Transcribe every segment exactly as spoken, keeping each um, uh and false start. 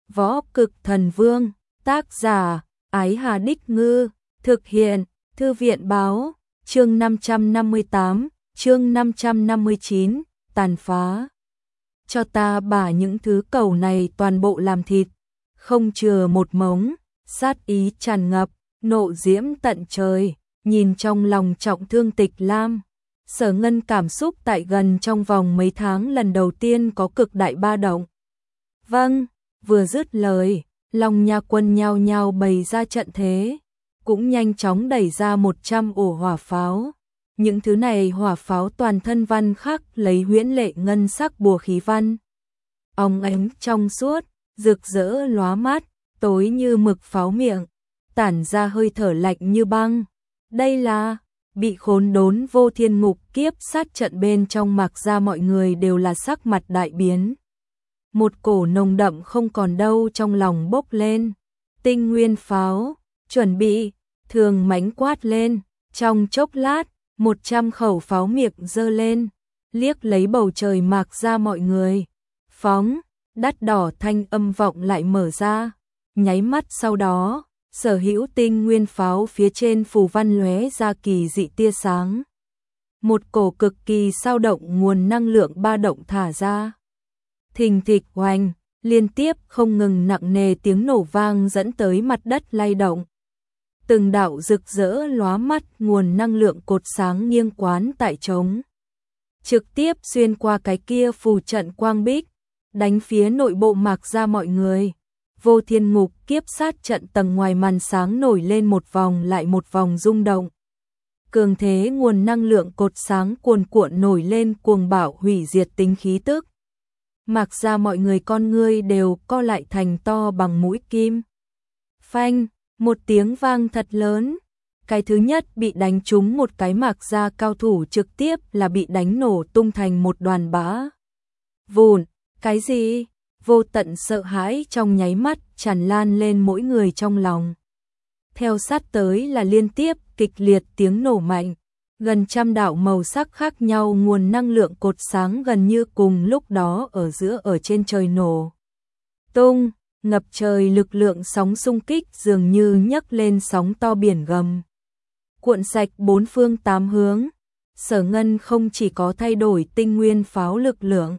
Võ Cực Thần Vương, tác giả, Ái Hà Đích Ngư, thực hiện, Thư viện Báo, chương năm trăm năm mươi tám, chương năm trăm năm mươi chín, tàn phá. Cho ta bả những thứ cẩu này toàn bộ làm thịt, không chừa một mống, sát ý tràn ngập, nộ diễm tận trời, nhìn trong lòng trọng thương Tịch Lam. Sở Ngân cảm xúc tại gần trong vòng mấy tháng lần đầu tiên có cực đại ba động. Vâng, vừa dứt lời, Long Nha quân nhao nhao bày ra trận thế, cũng nhanh chóng đẩy ra một trăm ổ hỏa pháo. Những thứ này hỏa pháo toàn thân văn khắc lấy huyễn lệ ngân sắc bùa khí văn. Óng ánh trong suốt, rực rỡ lóa mắt, tối như mực pháo miệng, tản ra hơi thở lạnh như băng. Đây là bị khốn đốn vô thiên ngục kiếp sát trận bên trong Mạc Gia mọi người đều là sắc mặt đại biến. Một cổ nồng đậm không còn đâu trong lòng bốc lên. Tinh nguyên pháo, chuẩn bị, thường mãnh quát lên, trong chốc lát, một trăm khẩu pháo miệng giơ lên, liếc lấy bầu trời Mạc Gia mọi người. Phóng, đắt đỏ thanh âm vọng lại mở ra, nháy mắt sau đó, sở hữu tinh nguyên pháo phía trên phù văn lóe ra kỳ dị tia sáng. Một cổ cực kỳ sao động nguồn năng lượng ba động thả ra. Thình thịch oanh, liên tiếp không ngừng nặng nề tiếng nổ vang dẫn tới mặt đất lay động. Từng đạo rực rỡ lóa mắt nguồn năng lượng cột sáng nghiêng quán tại trống, trực tiếp xuyên qua cái kia phù trận quang bích, đánh phía nội bộ Mạc Gia mọi người. Vô thiên ngục kiếp sát trận tầng ngoài màn sáng nổi lên một vòng lại một vòng rung động. Cường thế nguồn năng lượng cột sáng cuồn cuộn nổi lên cuồng bạo hủy diệt tính khí tức. Mạc Gia mọi người con ngươi đều co lại thành to bằng mũi kim. Phanh, một tiếng vang thật lớn. Cái thứ nhất bị đánh trúng một cái Mạc Gia cao thủ trực tiếp là bị đánh nổ tung thành một đoàn bã vụn. Cái gì? Vô tận sợ hãi trong nháy mắt tràn lan lên mỗi người trong lòng. Theo sát tới là liên tiếp kịch liệt tiếng nổ mạnh, gần trăm đạo màu sắc khác nhau nguồn năng lượng cột sáng gần như cùng lúc đó ở giữa ở trên trời nổ tung, ngập trời lực lượng sóng xung kích dường như nhấc lên sóng to biển gầm, cuộn sạch bốn phương tám hướng. Sở Ngân không chỉ có thay đổi tinh nguyên pháo lực lượng,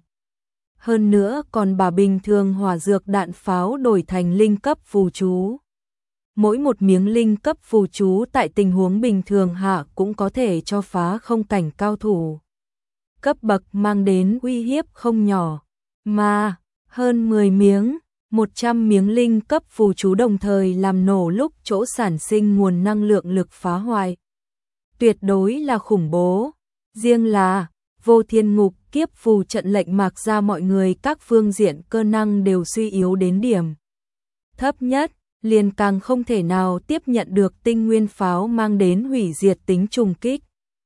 hơn nữa còn bà bình thường hỏa dược đạn pháo đổi thành linh cấp phù chú. Mỗi một miếng linh cấp phù chú tại tình huống bình thường hạ cũng có thể cho phá không cảnh cao thủ cấp bậc, mang đến uy hiếp không nhỏ. Mà hơn mười miếng, một trăm miếng linh cấp phù chú đồng thời làm nổ lúc chỗ sản sinh nguồn năng lượng lực phá hoại tuyệt đối là khủng bố. Riêng là vô thiên ngục kiếp phù trận lệnh Mạc Gia mọi người các phương diện cơ năng đều suy yếu đến điểm thấp nhất, liền càng không thể nào tiếp nhận được tinh nguyên pháo mang đến hủy diệt tính trùng kích.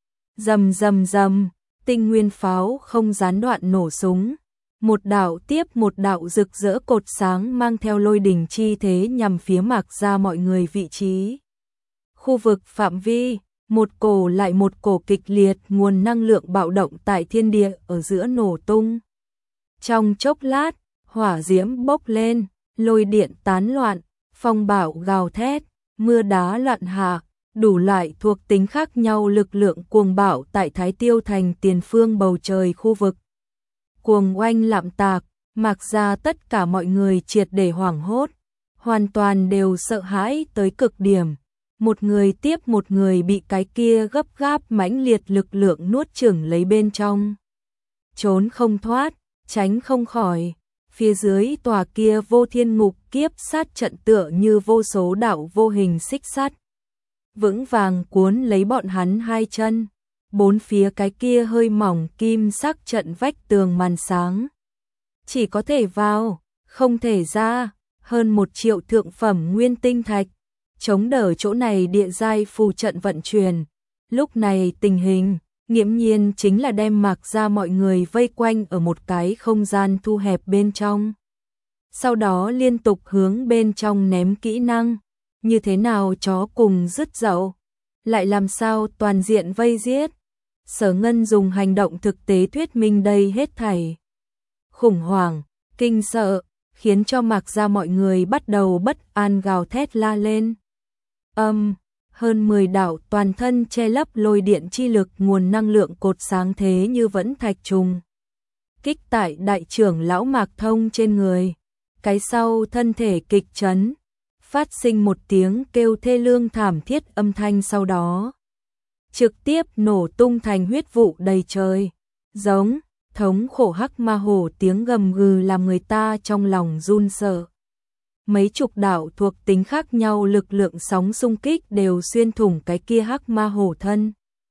Rầm rầm rầm, tinh nguyên pháo không gián đoạn nổ súng, một đạo tiếp một đạo rực rỡ cột sáng mang theo lôi đình chi thế nhằm phía Mạc Gia mọi người vị trí. Khu vực phạm vi, một cổ lại một cổ kịch liệt nguồn năng lượng bạo động tại thiên địa ở giữa nổ tung. Trong chốc lát, hỏa diễm bốc lên, lôi điện tán loạn, phong bạo gào thét, mưa đá loạn hạ, đủ loại thuộc tính khác nhau lực lượng cuồng bạo tại Thái Tiêu thành tiền phương bầu trời khu vực. Cuồng oanh lạm tạc, Mạc Gia tất cả mọi người triệt để hoảng hốt, hoàn toàn đều sợ hãi tới cực điểm. Một người tiếp một người bị cái kia gấp gáp mãnh liệt lực lượng nuốt chửng lấy bên trong. Trốn không thoát, tránh không khỏi. Phía dưới tòa kia vô thiên ngục kiếp sát trận tựa như vô số đạo vô hình xích sắt, vững vàng cuốn lấy bọn hắn hai chân. Bốn phía cái kia hơi mỏng kim sắc trận vách tường màn sáng, chỉ có thể vào, không thể ra. Hơn một triệu thượng phẩm nguyên tinh thạch chống đỡ chỗ này địa giai phù trận vận chuyển. Lúc này tình hình nghiễm nhiên chính là đem Mạc Gia mọi người vây quanh ở một cái không gian thu hẹp bên trong. Sau đó liên tục hướng bên trong ném kỹ năng, như thế nào chó cùng dứt dậu, lại làm sao toàn diện vây giết. Sở Ngân dùng hành động thực tế thuyết minh đây hết thảy. Khủng hoảng, kinh sợ, khiến cho Mạc Gia mọi người bắt đầu bất an gào thét la lên. Âm, hơn mười đạo toàn thân che lấp lôi điện chi lực nguồn năng lượng cột sáng thế như vẫn thạch trùng. Kích tại đại trưởng lão Mạc Thông trên người, cái sau thân thể kịch chấn, phát sinh một tiếng kêu thê lương thảm thiết, âm thanh sau đó trực tiếp nổ tung thành huyết vụ đầy trời. Giống, thống khổ hắc ma hổ tiếng gầm gừ làm người ta trong lòng run sợ. Mấy chục đạo thuộc tính khác nhau lực lượng sóng xung kích đều xuyên thủng cái kia hắc ma hổ thân.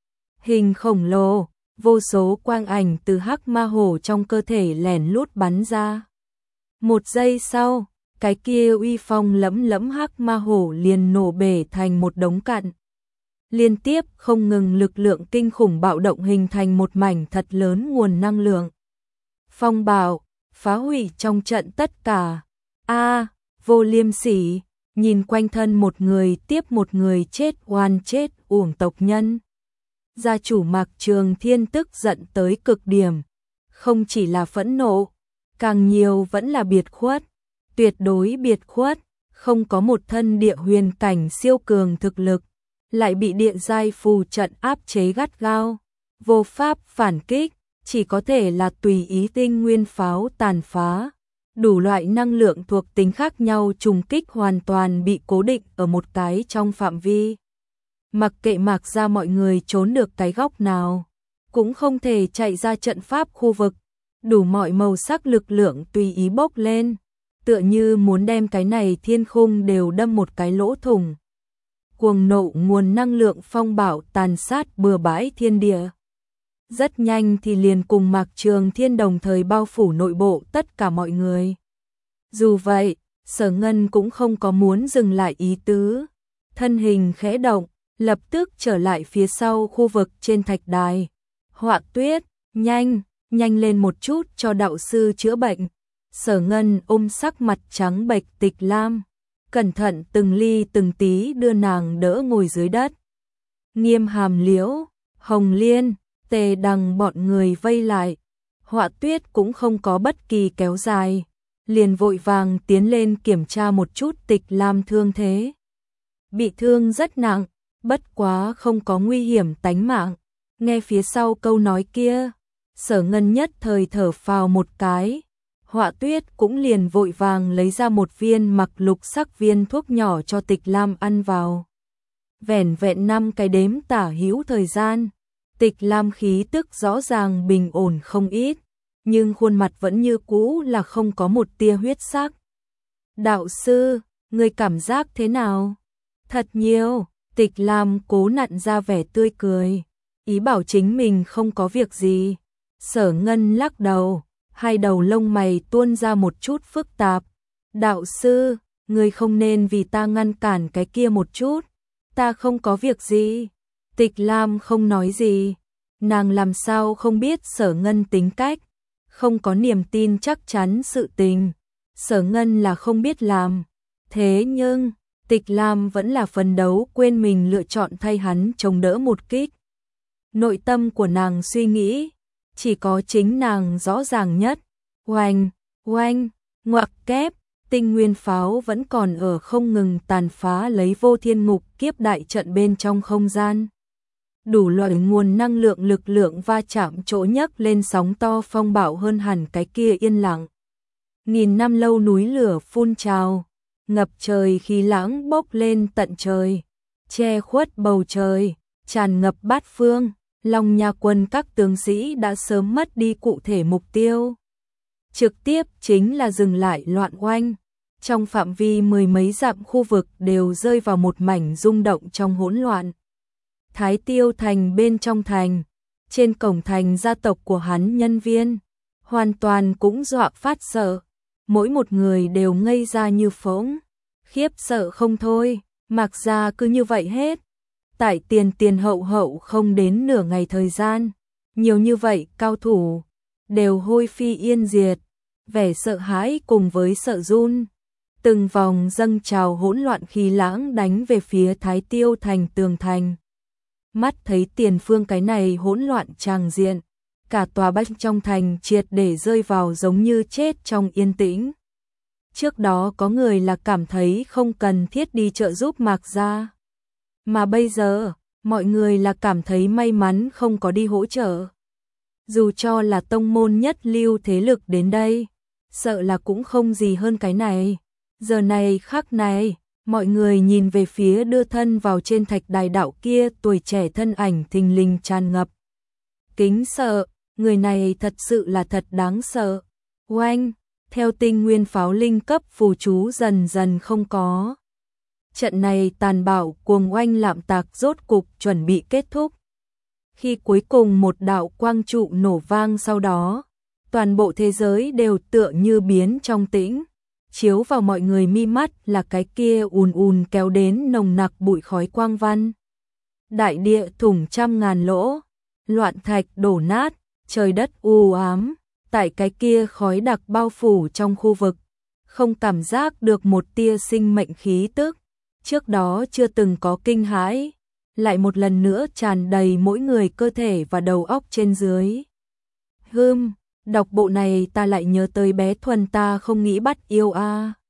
Hình khổng lồ, vô số quang ảnh từ hắc ma hổ trong cơ thể lẻn lút bắn ra. Một giây sau, cái kia uy phong lẫm lẫm hắc ma hổ liền nổ bể thành một đống cặn. Liên tiếp không ngừng lực lượng kinh khủng bạo động hình thành một mảnh thật lớn nguồn năng lượng. Phong bạo, phá hủy trong trận tất cả. A, Vô Liêm Sỉ, nhìn quanh thân một người tiếp một người chết oan chết uổng tộc nhân. Gia chủ Mạc Trường Thiên tức giận tới cực điểm, không chỉ là phẫn nộ, càng nhiều vẫn là biệt khuất, tuyệt đối biệt khuất, không có một thân địa huyền cảnh siêu cường thực lực, lại bị địa giai phù trận áp chế gắt gao, vô pháp phản kích, chỉ có thể là tùy ý tinh nguyên pháo tàn phá. Đủ loại năng lượng thuộc tính khác nhau trùng kích hoàn toàn bị cố định ở một cái trong phạm vi. Mặc kệ Mạc Gia mọi người trốn được cái góc nào, cũng không thể chạy ra trận pháp khu vực, đủ mọi màu sắc lực lượng tùy ý bốc lên, tựa như muốn đem cái này thiên khung đều đâm một cái lỗ thủng. Cuồng nộ nguồn năng lượng phong bạo tàn sát bừa bãi thiên địa. Rất nhanh thì liền cùng Mạc Trường Thiên đồng thời bao phủ nội bộ tất cả mọi người. Dù vậy, Sở Ngân cũng không có muốn dừng lại ý tứ. Thân hình khẽ động, lập tức trở lại phía sau khu vực trên thạch đài. Họa Tuyết, nhanh, nhanh lên một chút cho đạo sư chữa bệnh. Sở Ngân ôm sắc mặt trắng bệch Tịch Lam, cẩn thận từng ly từng tí đưa nàng đỡ ngồi dưới đất. Nghiêm Hàm Liễu, Hồng Liên, Tề Đằng bọn người vây lại, Họa Tuyết cũng không có bất kỳ kéo dài, liền vội vàng tiến lên kiểm tra một chút Tịch Lam thương thế. Bị thương rất nặng, bất quá không có nguy hiểm tánh mạng. Nghe phía sau câu nói kia, Sở Ngân nhất thời thở phào một cái, Họa Tuyết cũng liền vội vàng lấy ra một viên mặc lục sắc viên thuốc nhỏ cho Tịch Lam ăn vào. Vẻn vẹn năm cái đếm tả hữu thời gian, Tịch Lam khí tức rõ ràng bình ổn không ít, nhưng khuôn mặt vẫn như cũ là không có một tia huyết sắc. Đạo sư, người cảm giác thế nào? Thật nhiều, Tịch Lam cố nặn ra vẻ tươi cười, ý bảo chính mình không có việc gì. Sở Ngân lắc đầu, hai đầu lông mày tuôn ra một chút phức tạp. Đạo sư, người không nên vì ta ngăn cản cái kia một chút, ta không có việc gì. Tịch Lam không nói gì, nàng làm sao không biết Sở Ngân tính cách, không có niềm tin chắc chắn sự tình, Sở Ngân là không biết làm. Thế nhưng, Tịch Lam vẫn là phấn đấu quên mình lựa chọn thay hắn chống đỡ một kích. Nội tâm của nàng suy nghĩ, chỉ có chính nàng rõ ràng nhất. Oanh, oanh, ngoặc kép, tinh nguyên pháo vẫn còn ở không ngừng tàn phá lấy vô thiên ngục kiếp đại trận bên trong không gian. Đủ loại nguồn năng lượng lực lượng va chạm chỗ nhấc lên sóng to phong bạo hơn hẳn cái kia yên lặng. Nghìn năm lâu núi lửa phun trào, ngập trời khí lãng bốc lên tận trời, che khuất bầu trời, tràn ngập bát phương. Long Nha quân các tướng sĩ đã sớm mất đi cụ thể mục tiêu. Trực tiếp chính là dừng lại loạn oanh. Trong phạm vi mười mấy dặm khu vực đều rơi vào một mảnh rung động trong hỗn loạn. Thái Tiêu thành bên trong thành, trên cổng thành gia tộc của hắn nhân viên, hoàn toàn cũng dọa phát sợ. Mỗi một người đều ngây ra như phỗng, khiếp sợ không thôi, Mạc Gia cứ như vậy hết. Tại tiền tiền hậu hậu không đến nửa ngày thời gian, nhiều như vậy cao thủ đều hôi phi yên diệt, vẻ sợ hãi cùng với sợ run, từng vòng dâng trào hỗn loạn khí lãng đánh về phía Thái Tiêu thành tường thành. Mắt thấy tiền phương cái này hỗn loạn tràng diện, cả tòa bách trong thành triệt để rơi vào giống như chết trong yên tĩnh. Trước đó có người là cảm thấy không cần thiết đi trợ giúp Mạc Gia. Mà bây giờ, mọi người là cảm thấy may mắn không có đi hỗ trợ. Dù cho là tông môn nhất lưu thế lực đến đây, sợ là cũng không gì hơn cái này. Giờ này khắc này, mọi người nhìn về phía đưa thân vào trên thạch đài đạo kia, tuổi trẻ thân ảnh thình lình tràn ngập kính sợ, người này thật sự là thật đáng sợ. Oanh, theo tinh nguyên pháo linh cấp phù chú dần dần không có. Trận này tàn bạo cuồng oanh lạm tạc rốt cục chuẩn bị kết thúc. Khi cuối cùng một đạo quang trụ nổ vang sau đó, toàn bộ thế giới đều tựa như biến trong tĩnh. Chiếu vào mọi người mi mắt là cái kia ùn ùn kéo đến nồng nặc bụi khói quang văn. Đại địa thủng trăm ngàn lỗ, loạn thạch đổ nát, trời đất u ám, tại cái kia khói đặc bao phủ trong khu vực, không cảm giác được một tia sinh mệnh khí tức, trước đó chưa từng có kinh hãi, lại một lần nữa tràn đầy mỗi người cơ thể và đầu óc trên dưới. Hừm, đọc bộ này ta lại nhớ tới bé Thuần ta không nghĩ bắt yêu a.